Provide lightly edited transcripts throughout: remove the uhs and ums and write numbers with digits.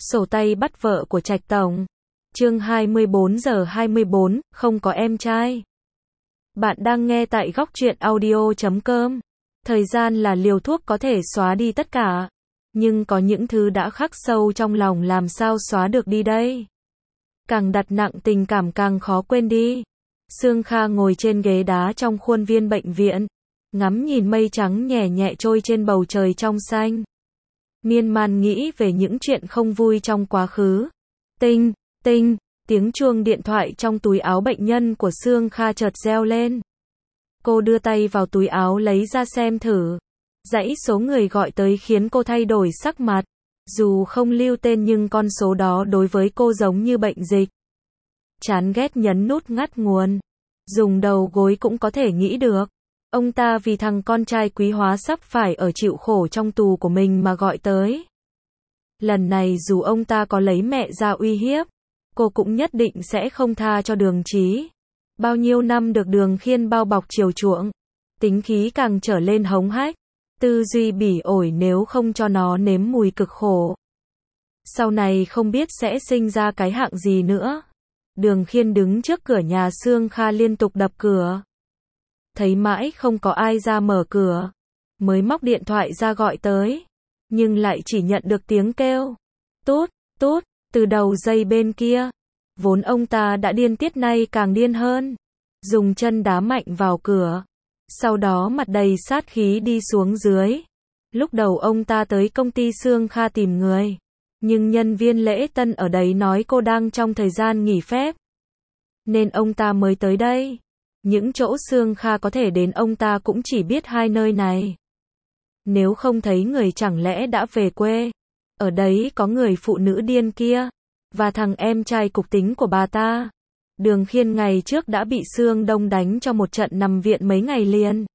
Sổ tay bắt vợ của Trạch Tổng. Chương 24:24, không có em trai. Bạn đang nghe tại góc truyện audio.com. Thời gian là liều thuốc có thể xóa đi tất cả. Nhưng có những thứ đã khắc sâu trong lòng làm sao xóa được đi đây. Càng đặt nặng tình cảm càng khó quên đi. Sương Kha ngồi trên ghế đá trong khuôn viên bệnh viện. Ngắm nhìn mây trắng nhẹ nhẹ trôi trên bầu trời trong xanh. Miên man nghĩ về những chuyện không vui trong quá khứ. Tinh, tinh, tiếng chuông điện thoại trong túi áo bệnh nhân của Sương Kha chợt reo lên. Cô đưa tay vào túi áo lấy ra xem thử. Dãy số người gọi tới khiến cô thay đổi sắc mặt. Dù không lưu tên nhưng con số đó đối với cô giống như bệnh dịch. Chán ghét nhấn nút ngắt nguồn. Dùng đầu gối cũng có thể nghĩ được. Ông ta vì thằng con trai quý hóa sắp phải ở chịu khổ trong tù của mình mà gọi tới. Lần này dù ông ta có lấy mẹ ra uy hiếp, cô cũng nhất định sẽ không tha cho Đường Chí. Bao nhiêu năm được Đường Khiên bao bọc chiều chuộng, tính khí càng trở lên hống hách, tư duy bỉ ổi nếu không cho nó nếm mùi cực khổ. Sau này không biết sẽ sinh ra cái hạng gì nữa. Đường Khiên đứng trước cửa nhà Sương Kha liên tục đập cửa. Thấy mãi không có ai ra mở cửa, mới móc điện thoại ra gọi tới, nhưng lại chỉ nhận được tiếng kêu tút, tút, từ đầu dây bên kia. Vốn ông ta đã điên tiết nay càng điên hơn, dùng chân đá mạnh vào cửa, sau đó mặt đầy sát khí đi xuống dưới. Lúc đầu ông ta tới công ty Sương Kha tìm người, nhưng nhân viên lễ tân ở đấy nói cô đang trong thời gian nghỉ phép, nên ông ta mới tới đây. Những chỗ Sương Kha có thể đến ông ta cũng chỉ biết hai nơi này. Nếu không thấy người chẳng lẽ đã về quê. Ở đấy có người phụ nữ điên kia, và thằng em trai cục tính của bà ta. Đường Khiên ngày trước đã bị Sương Đông đánh cho một trận nằm viện mấy ngày liền.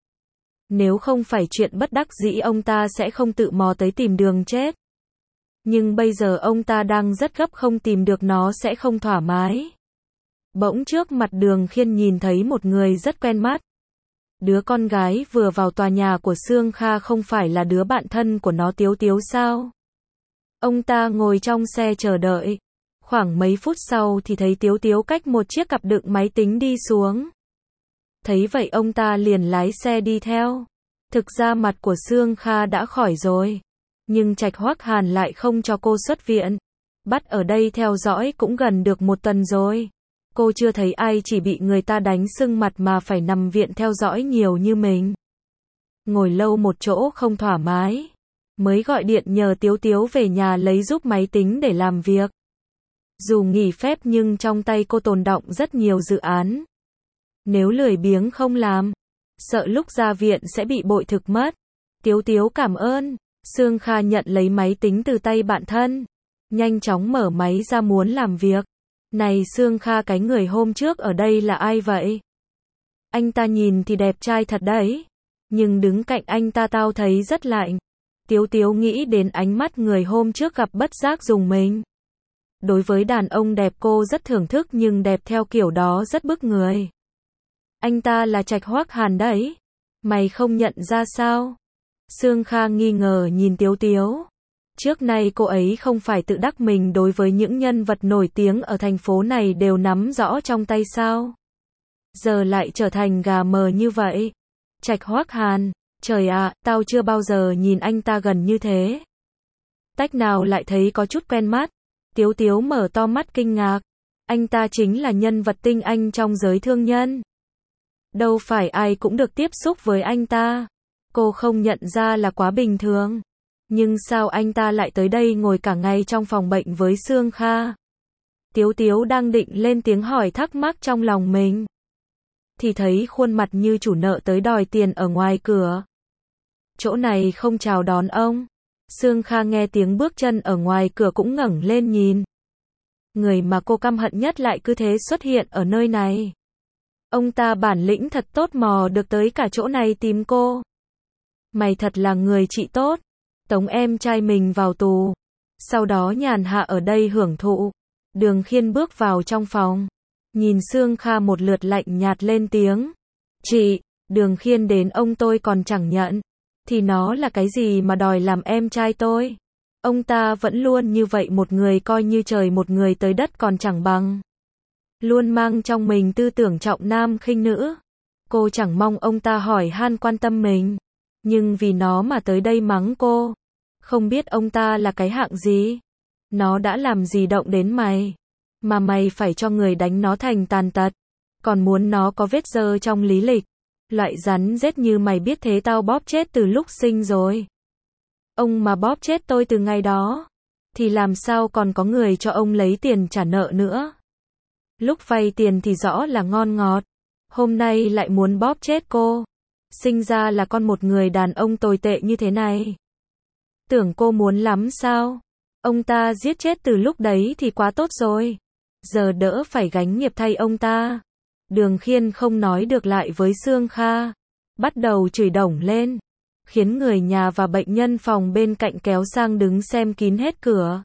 Nếu không phải chuyện bất đắc dĩ ông ta sẽ không tự mò tới tìm Đường chết. Nhưng bây giờ ông ta đang rất gấp, không tìm được nó sẽ không thoải mái. Bỗng trước mặt Đường Khiên nhìn thấy một người rất quen mắt. Đứa con gái vừa vào tòa nhà của Sương Kha không phải là đứa bạn thân của nó Tiếu Tiếu sao? Ông ta ngồi trong xe chờ đợi. Khoảng mấy phút sau thì thấy Tiếu Tiếu cách một chiếc cặp đựng máy tính đi xuống. Thấy vậy ông ta liền lái xe đi theo. Thực ra mặt của Sương Kha đã khỏi rồi, nhưng Trạch Hoắc Hàn lại không cho cô xuất viện. Bắt ở đây theo dõi cũng gần được một tuần rồi. Cô chưa thấy ai chỉ bị người ta đánh sưng mặt mà phải nằm viện theo dõi nhiều như mình. Ngồi lâu một chỗ không thoải mái, mới gọi điện nhờ Tiếu Tiếu về nhà lấy giúp máy tính để làm việc. Dù nghỉ phép nhưng trong tay cô tồn đọng rất nhiều dự án. Nếu lười biếng không làm, sợ lúc ra viện sẽ bị bội thực mất. Tiếu Tiếu cảm ơn. Sương Kha nhận lấy máy tính từ tay bạn thân, nhanh chóng mở máy ra muốn làm việc. Này Sương Kha, cái người hôm trước ở đây là ai vậy? Anh ta nhìn thì đẹp trai thật đấy, nhưng đứng cạnh anh ta tao thấy rất lạnh. Tiếu Tiếu nghĩ đến ánh mắt người hôm trước gặp bất giác dùng mình. Đối với đàn ông đẹp cô rất thưởng thức nhưng đẹp theo kiểu đó rất bức người. Anh ta là Trạch Hoắc Hàn đấy. Mày không nhận ra sao? Sương Kha nghi ngờ nhìn Tiếu Tiếu. Trước nay cô ấy không phải tự đắc mình đối với những nhân vật nổi tiếng ở thành phố này đều nắm rõ trong tay sao? Giờ lại trở thành gà mờ như vậy. Trạch Hoắc Hàn, trời ạ, tao chưa bao giờ nhìn anh ta gần như thế. Tách nào lại thấy có chút quen mắt. Tiếu Tiếu mở to mắt kinh ngạc. Anh ta chính là nhân vật tinh anh trong giới thương nhân. Đâu phải ai cũng được tiếp xúc với anh ta. Cô không nhận ra là quá bình thường. Nhưng sao anh ta lại tới đây ngồi cả ngày trong phòng bệnh với Sương Kha? Tiếu Tiếu đang định lên tiếng hỏi thắc mắc trong lòng mình, thì thấy khuôn mặt như chủ nợ tới đòi tiền ở ngoài cửa. Chỗ này không chào đón ông. Sương Kha nghe tiếng bước chân ở ngoài cửa cũng ngẩng lên nhìn. Người mà cô căm hận nhất lại cứ thế xuất hiện ở nơi này. Ông ta bản lĩnh thật tốt mò được tới cả chỗ này tìm cô. Mày thật là người chị tốt. Tống em trai mình vào tù, sau đó nhàn hạ ở đây hưởng thụ. Đường Khiên bước vào trong phòng, nhìn Sương Kha một lượt lạnh nhạt lên tiếng. Chị, Đường Khiên đến ông tôi còn chẳng nhận, thì nó là cái gì mà đòi làm em trai tôi. Ông ta vẫn luôn như vậy, một người coi như trời, một người tới đất còn chẳng bằng. Luôn mang trong mình tư tưởng trọng nam khinh nữ. Cô chẳng mong ông ta hỏi han quan tâm mình, nhưng vì nó mà tới đây mắng cô. Không biết ông ta là cái hạng gì? Nó đã làm gì động đến mày? Mà mày phải cho người đánh nó thành tàn tật. Còn muốn nó có vết dơ trong lý lịch. Loại rắn rết như mày biết thế tao bóp chết từ lúc sinh rồi. Ông mà bóp chết tôi từ ngày đó, thì làm sao còn có người cho ông lấy tiền trả nợ nữa. Lúc vay tiền thì rõ là ngon ngọt. Hôm nay lại muốn bóp chết cô. Sinh ra là con một người đàn ông tồi tệ như thế này. Tưởng cô muốn lắm sao? Ông ta giết chết từ lúc đấy thì quá tốt rồi. Giờ đỡ phải gánh nghiệp thay ông ta. Đường Khiên không nói được lại với Sương Kha. Bắt đầu chửi đổng lên. Khiến người nhà và bệnh nhân phòng bên cạnh kéo sang đứng xem kín hết cửa.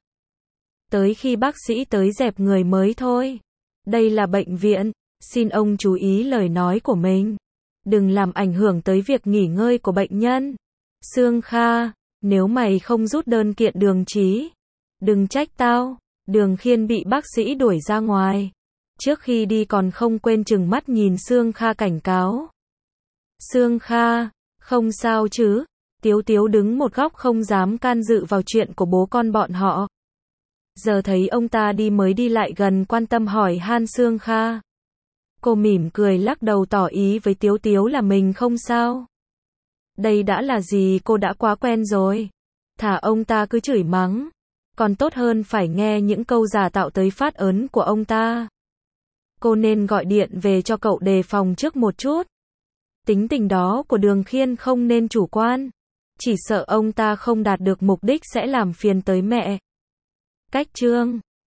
Tới khi bác sĩ tới dẹp người mới thôi. Đây là bệnh viện. Xin ông chú ý lời nói của mình. Đừng làm ảnh hưởng tới việc nghỉ ngơi của bệnh nhân. Sương Kha, nếu mày không rút đơn kiện Đường Chí, đừng trách tao. Đường Khiên bị bác sĩ đuổi ra ngoài. Trước khi đi còn không quên trừng mắt nhìn Sương Kha cảnh cáo. Sương Kha, không sao chứ? Tiếu Tiếu đứng một góc không dám can dự vào chuyện của bố con bọn họ. Giờ thấy ông ta đi mới đi lại gần quan tâm hỏi han Sương Kha. Cô mỉm cười lắc đầu tỏ ý với Tiếu Tiếu là mình không sao. Đây đã là gì, cô đã quá quen rồi. Thả ông ta cứ chửi mắng. Còn tốt hơn phải nghe những câu giả tạo tới phát ớn của ông ta. Cô nên gọi điện về cho cậu đề phòng trước một chút. Tính tình đó của Đường Khiên không nên chủ quan. Chỉ sợ ông ta không đạt được mục đích sẽ làm phiền tới mẹ. Cách chương